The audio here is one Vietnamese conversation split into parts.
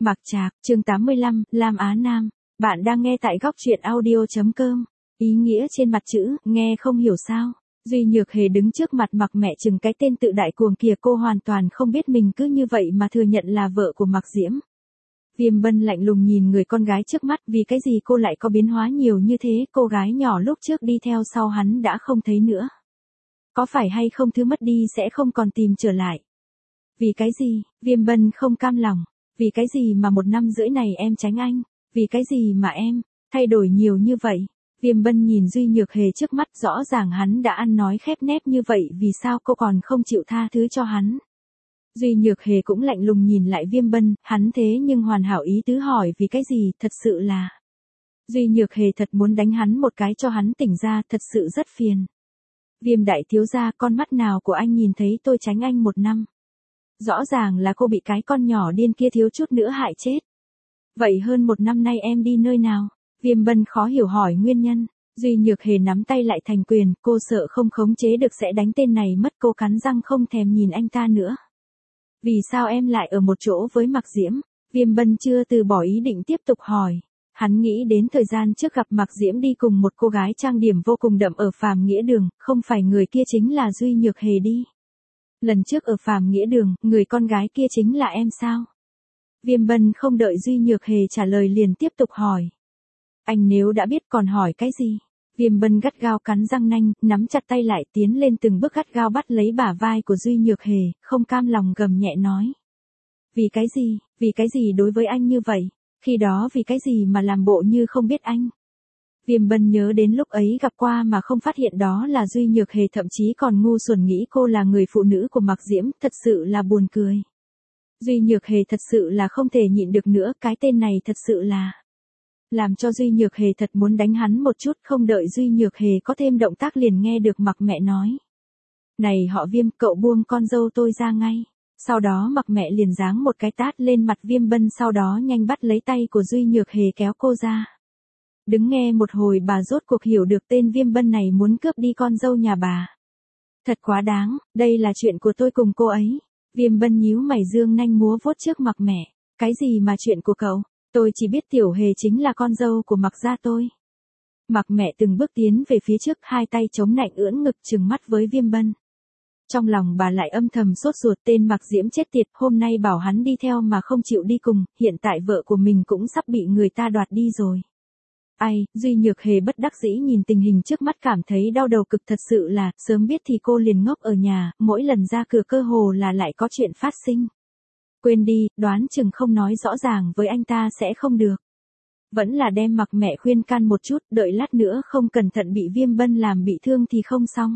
Mạc Trạc, chương 85, Lam Á Nam. Bạn đang nghe tại góc truyện audio.com. Ý nghĩa trên mặt chữ, nghe không hiểu sao. Duy Nhược Hề đứng trước mặt Mạc Mẹ chừng cái tên tự đại cuồng kìa, cô hoàn toàn không biết mình cứ như vậy mà thừa nhận là vợ của Mạc Diễm. Viêm Bân lạnh lùng nhìn người con gái trước mắt, vì cái gì cô lại có biến hóa nhiều như thế, cô gái nhỏ lúc trước đi theo sau hắn đã không thấy nữa. Có phải hay không thứ mất đi sẽ không còn tìm trở lại? Vì cái gì? Viêm Bân không cam lòng. Vì cái gì mà 1 năm rưỡi này em tránh anh? Vì cái gì mà em thay đổi nhiều như vậy? Viêm Bân nhìn Duy Nhược Hề trước mắt, rõ ràng hắn đã ăn nói khép nép như vậy, vì sao cô còn không chịu tha thứ cho hắn? Duy Nhược Hề cũng lạnh lùng nhìn lại Viêm Bân, hắn thế nhưng hoàn hảo ý tứ hỏi vì cái gì, thật sự là. Duy Nhược Hề thật muốn đánh hắn một cái cho hắn tỉnh ra, thật sự rất phiền. Viêm đại thiếu gia, con mắt nào của anh nhìn thấy tôi tránh anh 1 năm? Rõ ràng là cô bị cái con nhỏ điên kia thiếu chút nữa hại chết. Vậy hơn 1 năm nay em đi nơi nào? Viêm Bân khó hiểu hỏi nguyên nhân. Duy Nhược Hề nắm tay lại thành quyền, cô sợ không khống chế được sẽ đánh tên này mất, cô cắn răng không thèm nhìn anh ta nữa. Vì sao em lại ở một chỗ với Mạc Diễm? Viêm Bân chưa từ bỏ ý định tiếp tục hỏi. Hắn nghĩ đến thời gian trước gặp Mạc Diễm đi cùng một cô gái trang điểm vô cùng đậm ở Phàm Nghĩa Đường, không phải người kia chính là Duy Nhược Hề đi. Lần trước ở Phàm Nghĩa Đường, người con gái kia chính là em sao? Viêm Bân không đợi Duy Nhược Hề trả lời liền tiếp tục hỏi. Anh nếu đã biết còn hỏi cái gì? Viêm Bân gắt gao cắn răng nanh, nắm chặt tay lại tiến lên từng bước gắt gao bắt lấy bả vai của Duy Nhược Hề, không cam lòng gầm nhẹ nói. Vì cái gì đối với anh như vậy? Khi đó vì cái gì mà làm bộ như không biết anh? Viêm Bân nhớ đến lúc ấy gặp qua mà không phát hiện đó là Duy Nhược Hề, thậm chí còn ngu xuẩn nghĩ cô là người phụ nữ của Mạc Diễm, thật sự là buồn cười. Duy Nhược Hề thật sự là không thể nhịn được nữa, cái tên này thật sự là làm cho Duy Nhược Hề thật muốn đánh hắn một chút, không đợi Duy Nhược Hề có thêm động tác liền nghe được Mạc Mẹ nói. Này họ Viêm, cậu buông con dâu tôi ra ngay. Sau đó Mạc Mẹ liền giáng một cái tát lên mặt Viêm Bân, sau đó nhanh bắt lấy tay của Duy Nhược Hề kéo cô ra. Đứng nghe một hồi bà rốt cuộc hiểu được tên Viêm Bân này muốn cướp đi con dâu nhà bà. Thật quá đáng, đây là chuyện của tôi cùng cô ấy. Viêm Bân nhíu mày dương nanh múa vuốt trước Mạc Mẹ. Cái gì mà chuyện của cậu? Tôi chỉ biết Tiểu Hề chính là con dâu của Mạc gia tôi. Mạc Mẹ từng bước tiến về phía trước, hai tay chống nạnh ưỡn ngực trừng mắt với Viêm Bân. Trong lòng bà lại âm thầm sốt ruột, tên Mạc Diễm chết tiệt, hôm nay bảo hắn đi theo mà không chịu đi cùng, hiện tại vợ của mình cũng sắp bị người ta đoạt đi rồi. Ai, Duy Nhược Hề bất đắc dĩ nhìn tình hình trước mắt cảm thấy đau đầu cực, thật sự là, sớm biết thì cô liền ngốc ở nhà, mỗi lần ra cửa cơ hồ là lại có chuyện phát sinh. Quên đi, đoán chừng không nói rõ ràng với anh ta sẽ không được. Vẫn là đem Mạc Mẹ khuyên can một chút, đợi lát nữa không cẩn thận bị Viêm Bân làm bị thương thì không xong.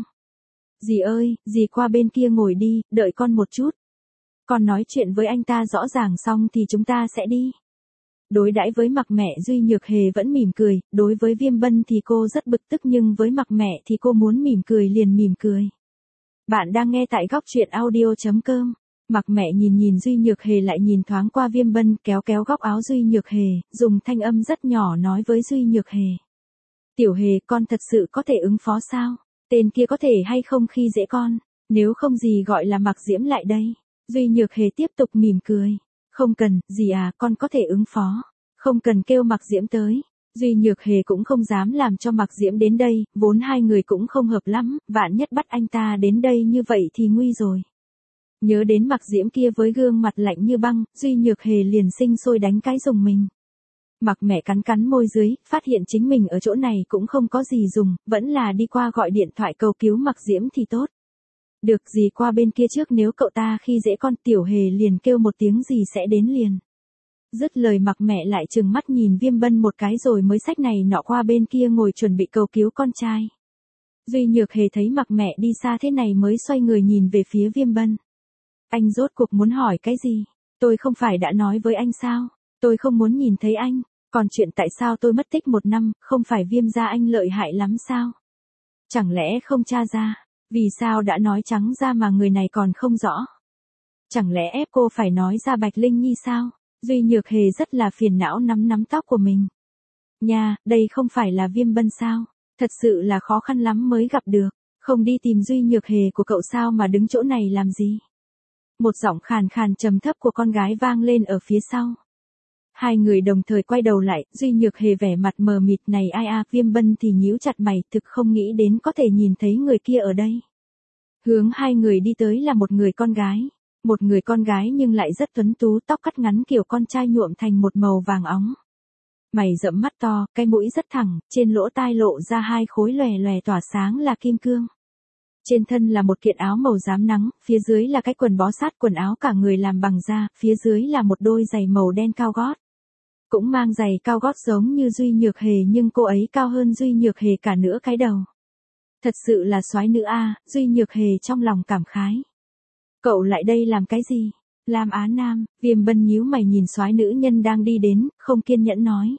Dì ơi, dì qua bên kia ngồi đi, đợi con một chút. Con nói chuyện với anh ta rõ ràng xong thì chúng ta sẽ đi. Đối đãi với Mạc Mẹ, Duy Nhược Hề vẫn mỉm cười, đối với Viêm Bân thì cô rất bực tức, nhưng với Mạc Mẹ thì cô muốn mỉm cười liền mỉm cười. Bạn đang nghe tại góc truyện audio.com. Mạc Mẹ nhìn Duy Nhược Hề lại nhìn thoáng qua Viêm Bân, kéo góc áo Duy Nhược Hề, dùng thanh âm rất nhỏ nói với Duy Nhược Hề. Tiểu Hề, con thật sự có thể ứng phó sao? Tên kia có thể hay không khi dễ con? Nếu không gì gọi là Mạc Diễm lại đây? Duy Nhược Hề tiếp tục mỉm cười. Không cần, dì à, con có thể ứng phó. Không cần kêu Mạc Diễm tới. Duy Nhược Hề cũng không dám làm cho Mạc Diễm đến đây, vốn hai người cũng không hợp lắm, vạn nhất bắt anh ta đến đây như vậy thì nguy rồi. Nhớ đến Mạc Diễm kia với gương mặt lạnh như băng, Duy Nhược Hề liền sinh sôi đánh cái dùng mình. Mạc Mẹ cắn môi dưới, phát hiện chính mình ở chỗ này cũng không có gì dùng, vẫn là đi qua gọi điện thoại cầu cứu Mạc Diễm thì tốt. Được, dì qua bên kia trước, nếu cậu ta khi dễ con, Tiểu Hề liền kêu một tiếng dì sẽ đến liền. Dứt lời Mạc Mẹ lại trừng mắt nhìn Viêm Bân một cái rồi mới xách này nọ qua bên kia ngồi chuẩn bị cầu cứu con trai. Duy Nhược Hề thấy Mạc Mẹ đi xa thế này mới xoay người nhìn về phía Viêm Bân. Anh rốt cuộc muốn hỏi cái gì? Tôi không phải đã nói với anh sao? Tôi không muốn nhìn thấy anh. Còn chuyện tại sao tôi mất tích 1 năm, không phải Viêm gia anh lợi hại lắm sao? Chẳng lẽ không tra ra? Vì sao đã nói trắng ra mà người này còn không rõ? Chẳng lẽ ép cô phải nói ra Bạch Linh Nhi sao? Duy Nhược Hề rất là phiền não nắm tóc của mình. Nha, đây không phải là Viêm Bân sao? Thật sự là khó khăn lắm mới gặp được. Không đi tìm Duy Nhược Hề của cậu sao mà đứng chỗ này làm gì? Một giọng khàn khàn trầm thấp của con gái vang lên ở phía sau. Hai người đồng thời quay đầu lại, Duy Nhược Hề vẻ mặt mờ mịt này ai a, Viêm Bân thì nhíu chặt mày, thực không nghĩ đến có thể nhìn thấy người kia ở đây. Hướng hai người đi tới là một người con gái. Một người con gái nhưng lại rất tuấn tú, tóc cắt ngắn kiểu con trai nhuộm thành một màu vàng óng. Mày rậm mắt to, cái mũi rất thẳng, trên lỗ tai lộ ra hai khối lòe lòe tỏa sáng là kim cương. Trên thân là một kiện áo màu rám nắng, phía dưới là cái quần bó sát quần áo cả người làm bằng da, phía dưới là một đôi giày màu đen cao gót. Cũng mang giày cao gót giống như Duy Nhược Hề nhưng cô ấy cao hơn Duy Nhược Hề cả nửa cái đầu. Thật sự là soái nữ a, Duy Nhược Hề trong lòng cảm khái. Cậu lại đây làm cái gì? Lam Á Nam, Viêm Bân nhíu mày nhìn soái nữ nhân đang đi đến, không kiên nhẫn nói.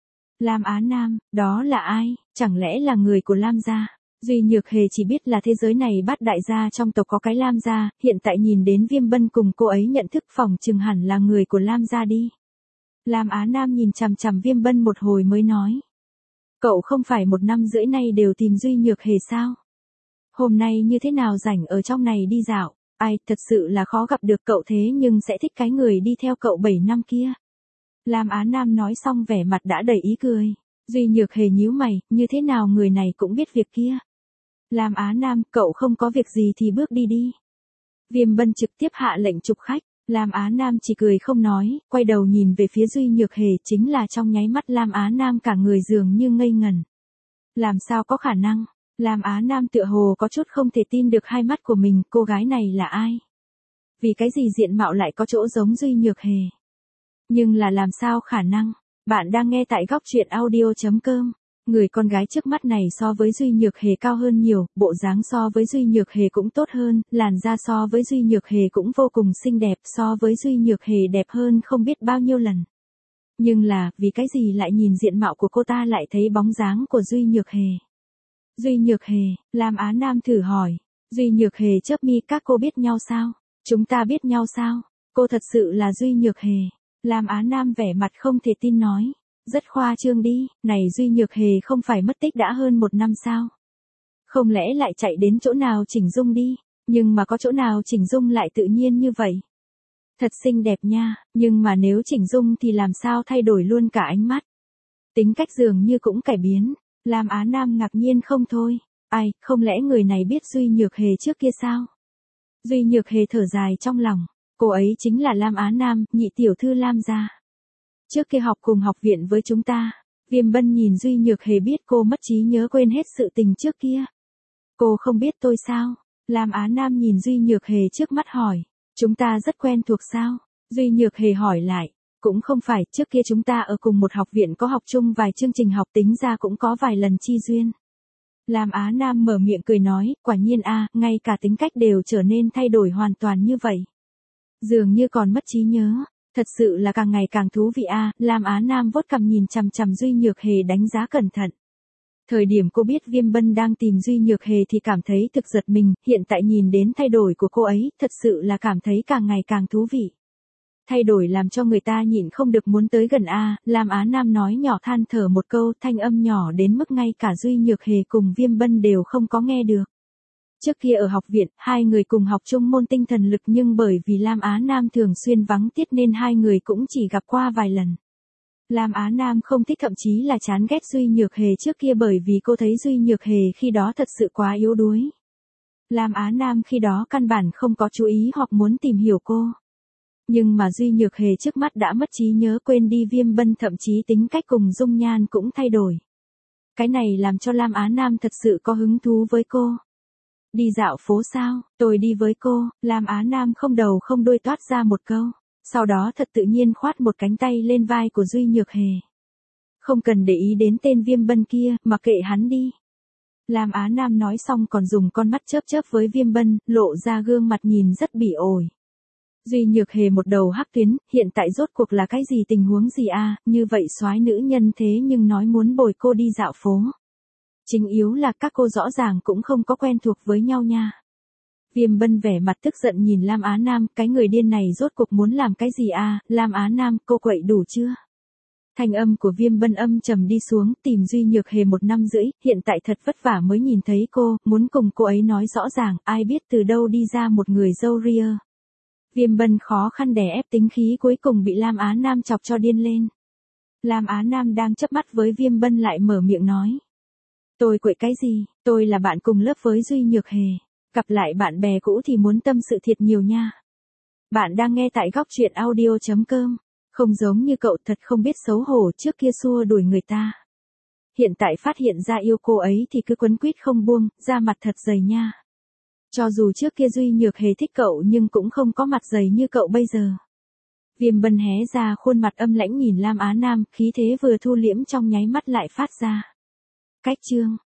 Lam Á Nam, đó là ai? Chẳng lẽ là người của Lam gia? Duy Nhược Hề chỉ biết là thế giới này bát đại gia trong tộc có cái Lam gia, hiện tại nhìn đến Viêm Bân cùng cô ấy nhận thức phòng chừng hẳn là người của Lam gia đi. Lam Á Nam nhìn chằm chằm Viêm Bân một hồi mới nói. Cậu không phải 1 năm rưỡi nay đều tìm Duy Nhược Hề sao? Hôm nay như thế nào rảnh ở trong này đi dạo? Ai, thật sự là khó gặp được cậu thế nhưng sẽ thích cái người đi theo cậu 7 năm kia. Lam Á Nam nói xong vẻ mặt đã đầy ý cười. Duy Nhược Hề nhíu mày, như thế nào người này cũng biết việc kia. Lam Á Nam, cậu không có việc gì thì bước đi đi. Viêm Bân trực tiếp hạ lệnh chụp khách. Lam Á Nam chỉ cười không nói, quay đầu nhìn về phía Duy Nhược Hề, chính là trong nháy mắt Lam Á Nam cả người dường như ngây ngẩn. Làm sao có khả năng? Lam Á Nam tựa hồ có chút không thể tin được hai mắt của mình, cô gái này là ai? Vì cái gì diện mạo lại có chỗ giống Duy Nhược Hề? Nhưng là làm sao khả năng? Bạn đang nghe tại góc truyện audio.com. Người con gái trước mắt này so với Duy Nhược Hề cao hơn nhiều, bộ dáng so với Duy Nhược Hề cũng tốt hơn, làn da so với Duy Nhược Hề cũng vô cùng xinh đẹp, so với Duy Nhược Hề đẹp hơn không biết bao nhiêu lần. Nhưng là, vì cái gì lại nhìn diện mạo của cô ta lại thấy bóng dáng của Duy Nhược Hề? Duy Nhược Hề, Lam Á Nam thử hỏi. Duy Nhược Hề chớp mi, các cô biết nhau sao? Chúng ta biết nhau sao? Cô thật sự là Duy Nhược Hề. Lam Á Nam vẻ mặt không thể tin nói. Rất khoa trương đi, này Duy Nhược Hề không phải mất tích đã hơn 1 năm sao? Không lẽ lại chạy đến chỗ nào chỉnh dung đi, nhưng mà có chỗ nào chỉnh dung lại tự nhiên như vậy? Thật xinh đẹp nha, nhưng mà nếu chỉnh dung thì làm sao thay đổi luôn cả ánh mắt? Tính cách dường như cũng cải biến. Lam Á Nam ngạc nhiên không thôi. Ai, không lẽ người này biết Duy Nhược Hề trước kia sao? Duy Nhược Hề thở dài trong lòng. Cô ấy chính là Lam Á Nam, nhị tiểu thư Lam gia. Trước kia học cùng học viện với chúng ta. Viêm Bân nhìn Duy Nhược Hề biết cô mất trí nhớ quên hết sự tình trước kia. Cô không biết tôi sao? Lam Á Nam nhìn Duy Nhược Hề trước mắt hỏi. Chúng ta rất quen thuộc sao? Duy Nhược Hề hỏi lại. Cũng không phải, trước kia chúng ta ở cùng một học viện có học chung vài chương trình học, tính ra cũng có vài lần chi duyên. Lam Á Nam mở miệng cười nói, quả nhiên a, ngay cả tính cách đều trở nên thay đổi hoàn toàn như vậy. Dường như còn mất trí nhớ, thật sự là càng ngày càng thú vị a. Lam Á Nam vuốt cằm nhìn chằm chằm Duy Nhược Hề đánh giá cẩn thận. Thời điểm cô biết Viêm Bân đang tìm Duy Nhược Hề thì cảm thấy thực giật mình, hiện tại nhìn đến thay đổi của cô ấy, thật sự là cảm thấy càng ngày càng thú vị. Thay đổi làm cho người ta nhịn không được muốn tới gần a. Lam Á Nam nói nhỏ than thở một câu, thanh âm nhỏ đến mức ngay cả Duy Nhược Hề cùng Viêm Bân đều không có nghe được. Trước kia ở học viện, hai người cùng học chung môn tinh thần lực nhưng bởi vì Lam Á Nam thường xuyên vắng tiết nên hai người cũng chỉ gặp qua vài lần. Lam Á Nam không thích thậm chí là chán ghét Duy Nhược Hề trước kia bởi vì cô thấy Duy Nhược Hề khi đó thật sự quá yếu đuối. Lam Á Nam khi đó căn bản không có chú ý hoặc muốn tìm hiểu cô. Nhưng mà Duy Nhược Hề trước mắt đã mất trí nhớ quên đi Viêm Bân, thậm chí tính cách cùng dung nhan cũng thay đổi. Cái này làm cho Lam Á Nam thật sự có hứng thú với cô. Đi dạo phố sao, tôi đi với cô. Lam Á Nam không đầu không đuôi toát ra một câu. Sau đó thật tự nhiên khoát một cánh tay lên vai của Duy Nhược Hề. Không cần để ý đến tên Viêm Bân kia, mà kệ hắn đi. Lam Á Nam nói xong còn dùng con mắt chớp chớp với Viêm Bân, lộ ra gương mặt nhìn rất bỉ ổi. Duy Nhược Hề một đầu hắc tuyến, hiện tại rốt cuộc là cái gì, tình huống gì a? Như vậy soái nữ nhân thế nhưng nói muốn bồi cô đi dạo phố. Chính yếu là các cô rõ ràng cũng không có quen thuộc với nhau nha. Viêm Bân vẻ mặt tức giận nhìn Lam Á Nam, cái người điên này rốt cuộc muốn làm cái gì a? Lam Á Nam, cô quậy đủ chưa? Thanh âm của Viêm Bân âm trầm đi xuống, tìm Duy Nhược Hề 1 năm rưỡi, hiện tại thật vất vả mới nhìn thấy cô, muốn cùng cô ấy nói rõ ràng, ai biết từ đâu đi ra một người dâu ria. Viêm Bân khó khăn đè ép tính khí cuối cùng bị Lam Á Nam chọc cho điên lên. Lam Á Nam đang chớp mắt với Viêm Bân lại mở miệng nói. Tôi quậy cái gì, tôi là bạn cùng lớp với Duy Nhược Hề. Gặp lại bạn bè cũ thì muốn tâm sự thiệt nhiều nha. Bạn đang nghe tại góc truyện audio.com. Không giống như cậu thật không biết xấu hổ trước kia xua đuổi người ta. Hiện tại phát hiện ra yêu cô ấy thì cứ quấn quýt không buông, da mặt thật dày nha. Cho dù trước kia Duy Nhược Hề thích cậu nhưng cũng không có mặt dày như cậu bây giờ. Viêm Bân hé ra khuôn mặt âm lãnh nhìn Lam Á Nam, khí thế vừa thu liễm trong nháy mắt lại phát ra. Cách chương.